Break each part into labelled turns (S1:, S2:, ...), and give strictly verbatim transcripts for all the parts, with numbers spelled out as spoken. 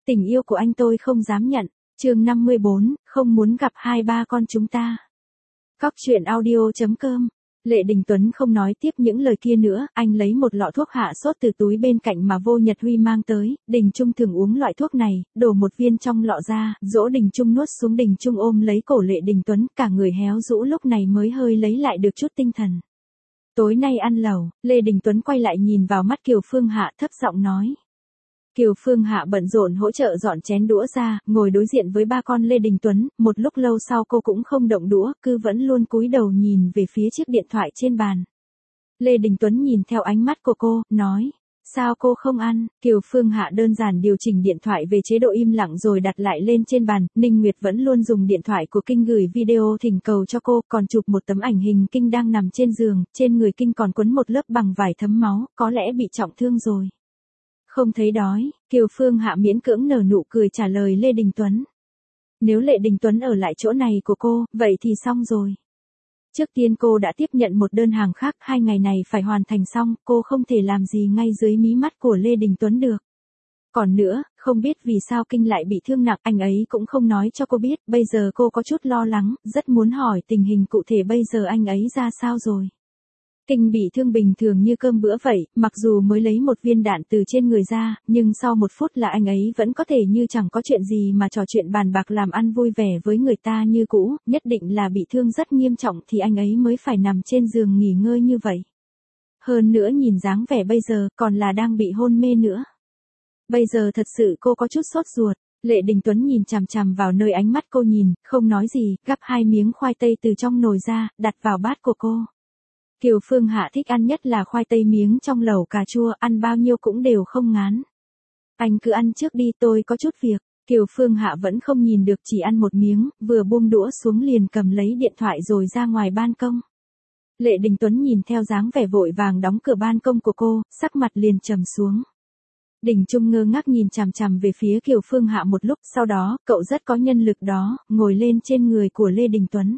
S1: Tình yêu của anh tôi không dám nhận. Chương năm mươi bốn, không muốn gặp hai ba con chúng ta. Cóc truyện audio chấm com. Lệ Đình Tuấn không nói tiếp những lời kia nữa, anh lấy một lọ thuốc hạ sốt từ túi bên cạnh mà Vô Nhật Huy mang tới. Đình Trung thường uống loại thuốc này, đổ một viên trong lọ ra, dỗ Đình Trung nuốt xuống. Đình Trung ôm lấy cổ Lệ Đình Tuấn, cả người héo rũ lúc này mới hơi lấy lại được chút tinh thần. Tối nay ăn lẩu. Lê Đình Tuấn quay lại nhìn vào mắt Kiều Phương Hạ, thấp giọng nói. Kiều Phương Hạ bận rộn hỗ trợ dọn chén đũa ra, ngồi đối diện với ba con Lê Đình Tuấn. Một lúc lâu sau cô cũng không động đũa, cứ vẫn luôn cúi đầu nhìn về phía chiếc điện thoại trên bàn. Lê Đình Tuấn nhìn theo ánh mắt của cô, nói. Sao cô không ăn? Kiều Phương Hạ đơn giản điều chỉnh điện thoại về chế độ im lặng rồi đặt lại lên trên bàn. Ninh Nguyệt vẫn luôn dùng điện thoại của Kinh gửi video thỉnh cầu cho cô, còn chụp một tấm ảnh hình Kinh đang nằm trên giường, trên người Kinh còn quấn một lớp bằng vải thấm máu, có lẽ bị trọng thương rồi. Không thấy đói, Kiều Phương Hạ miễn cưỡng nở nụ cười trả lời Lê Đình Tuấn. Nếu Lệ Đình Tuấn ở lại chỗ này của cô, vậy thì xong rồi. Trước tiên cô đã tiếp nhận một đơn hàng khác, hai ngày này phải hoàn thành xong, cô không thể làm gì ngay dưới mí mắt của Lê Đình Tuấn được. Còn nữa, không biết vì sao Kinh lại bị thương nặng, anh ấy cũng không nói cho cô biết, bây giờ cô có chút lo lắng, rất muốn hỏi tình hình cụ thể bây giờ anh ấy ra sao rồi. Kinh bị thương bình thường như cơm bữa vậy, mặc dù mới lấy một viên đạn từ trên người ra, nhưng sau một phút là anh ấy vẫn có thể như chẳng có chuyện gì mà trò chuyện bàn bạc làm ăn vui vẻ với người ta như cũ, nhất định là bị thương rất nghiêm trọng thì anh ấy mới phải nằm trên giường nghỉ ngơi như vậy. Hơn nữa nhìn dáng vẻ bây giờ còn là đang bị hôn mê nữa. Bây giờ thật sự cô có chút sốt ruột. Lệ Đình Tuấn nhìn chằm chằm vào nơi ánh mắt cô nhìn, không nói gì, gắp hai miếng khoai tây từ trong nồi ra, đặt vào bát của cô. Kiều Phương Hạ thích ăn nhất là khoai tây miếng trong lẩu cà chua, ăn bao nhiêu cũng đều không ngán. Anh cứ ăn trước đi, tôi có chút việc. Kiều Phương Hạ vẫn không nhìn được, chỉ ăn một miếng, vừa buông đũa xuống liền cầm lấy điện thoại rồi ra ngoài ban công. Lệ Đình Tuấn nhìn theo dáng vẻ vội vàng đóng cửa ban công của cô, sắc mặt liền trầm xuống. Đình Trung ngơ ngác nhìn chằm chằm về phía Kiều Phương Hạ một lúc, sau đó, cậu rất có nhân lực đó, ngồi lên trên người của Lê Đình Tuấn.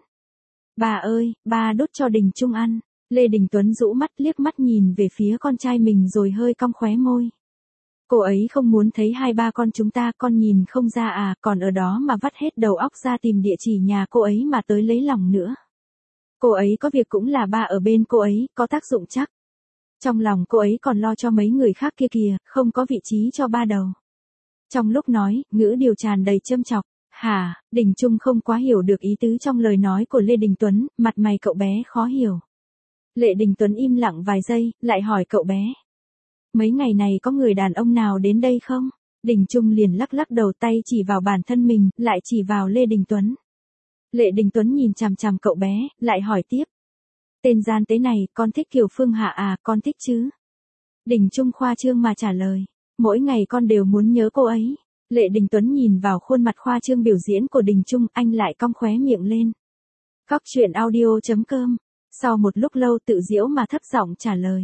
S1: Bà ơi, ba đút cho Đình Trung ăn. Lê Đình Tuấn rũ mắt liếc mắt nhìn về phía con trai mình rồi hơi cong khóe môi. Cô ấy không muốn thấy hai ba con chúng ta, con nhìn không ra à, còn ở đó mà vắt hết đầu óc ra tìm địa chỉ nhà cô ấy mà tới lấy lòng nữa. Cô ấy có việc cũng là ba ở bên cô ấy, có tác dụng chắc. Trong lòng cô ấy còn lo cho mấy người khác kia kìa, không có vị trí cho ba đầu. Trong lúc nói, ngữ điều tràn đầy châm chọc. Hả, Đình Trung không quá hiểu được ý tứ trong lời nói của Lê Đình Tuấn, mặt mày cậu bé khó hiểu. Lệ Đình Tuấn im lặng vài giây, lại hỏi cậu bé. Mấy ngày này có người đàn ông nào đến đây không? Đình Trung liền lắc lắc đầu, tay chỉ vào bản thân mình, lại chỉ vào Lê Đình Tuấn. Lệ Đình Tuấn nhìn chằm chằm cậu bé, lại hỏi tiếp. Tên gian tế này, con thích Kiều Phương Hạ à, con thích chứ? Đình Trung khoa trương mà trả lời. Mỗi ngày con đều muốn nhớ cô ấy. Lệ Đình Tuấn nhìn vào khuôn mặt khoa trương biểu diễn của Đình Trung, anh lại cong khóe miệng lên. Cóc truyện audio chấm com. Sau một lúc lâu tự giễu mà thấp giọng trả lời.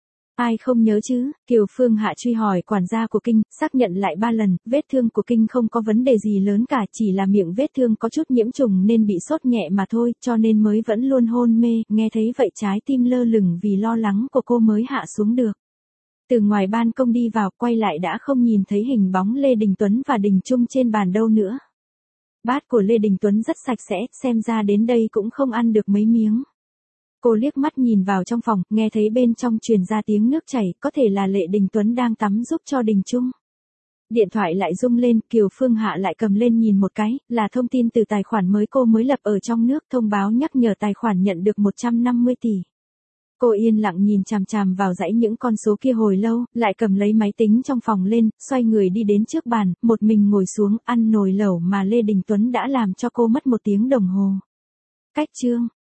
S1: Ai không nhớ chứ? Kiều Phương Hạ truy hỏi quản gia của Kinh, xác nhận lại ba lần, vết thương của Kinh không có vấn đề gì lớn cả, chỉ là miệng vết thương có chút nhiễm trùng nên bị sốt nhẹ mà thôi, cho nên mới vẫn luôn hôn mê, nghe thấy vậy trái tim lơ lửng vì lo lắng của cô mới hạ xuống được. Từ ngoài ban công đi vào, quay lại đã không nhìn thấy hình bóng Lê Đình Tuấn và Đình Trung trên bàn đâu nữa. Bát của Lê Đình Tuấn rất sạch sẽ, xem ra đến đây cũng không ăn được mấy miếng. Cô liếc mắt nhìn vào trong phòng, nghe thấy bên trong truyền ra tiếng nước chảy, có thể là Lệ Đình Tuấn đang tắm giúp cho Đình Trung. Điện thoại lại rung lên, Kiều Phương Hạ lại cầm lên nhìn một cái, là thông tin từ tài khoản mới cô mới lập ở trong nước, thông báo nhắc nhở tài khoản nhận được một trăm năm mươi tỷ. Cô yên lặng nhìn chằm chằm vào dãy những con số kia hồi lâu, lại cầm lấy máy tính trong phòng lên, xoay người đi đến trước bàn, một mình ngồi xuống, ăn nồi lẩu mà Lê Đình Tuấn đã làm cho cô mất một tiếng đồng hồ. Cách chương.